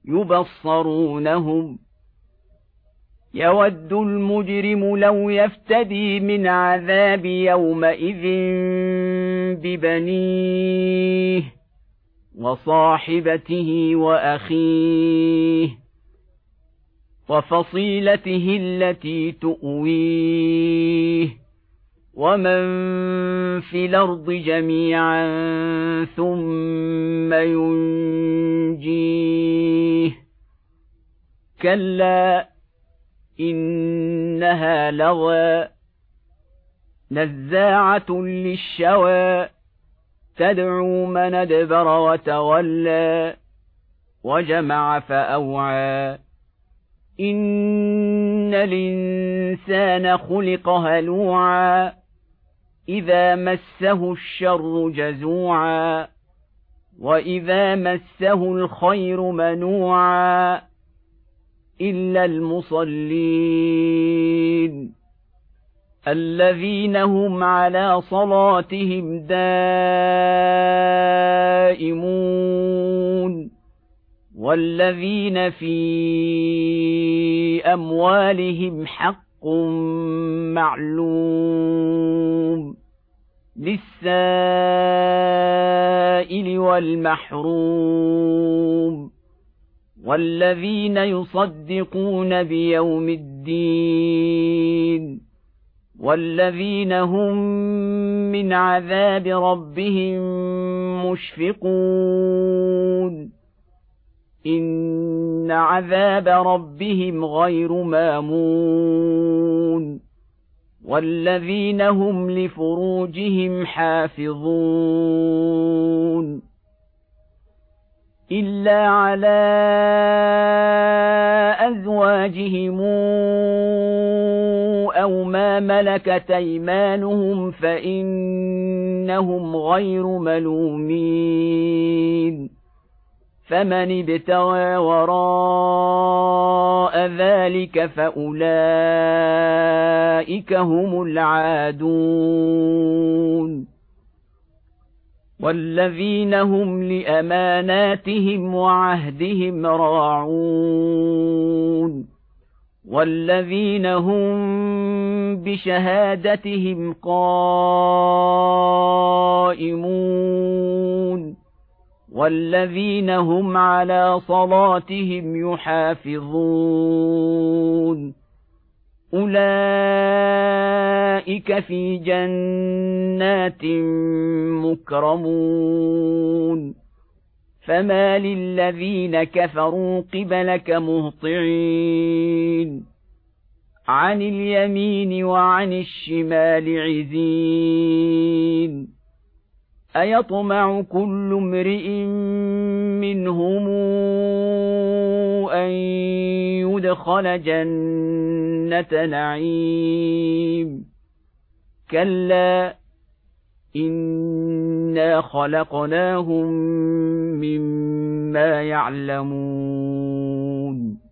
يبصرونهم يود المجرم لو يفتدي من عذاب يومئذ ببنيه وصاحبته وأخيه وفصيلته التي تؤويه ومن في الأرض جميعا ثم ينجيه كلا إنها لظى نزاعة للشوى تدعو من أدبر وتولى وجمع فأوعى إن الإنسان خلق هلوعا إذا مسه الشر جزوعا وإذا مسه الخير منوعا إلا المصلين الذين هم على صلاتهم دائمون والذين في أموالهم حق معلوم للسائل والمحروم والذين يصدقون بيوم الدين والذين هم من عذاب ربهم مشفقون إن عذاب ربهم غير مامون والذين هم لفروجهم حافظون إلا على أزواجهم أو ما ملكت أيمانهم فإنهم غير ملومين فمن ابتغى وراء ذلك فأولئك هم العادون والذين هم لأماناتهم وعهدهم راعون والذين هم بشهادتهم قائمون والذين هم على صلاتهم يحافظون أولئك في جنات مكرمون فما للذين كفروا قبلك مهطعين عن اليمين وعن الشمال عزين أيطمع كل امرئ منهم أن يدخل جنة نعيم كلا إنا خلقناهم مما يعلمون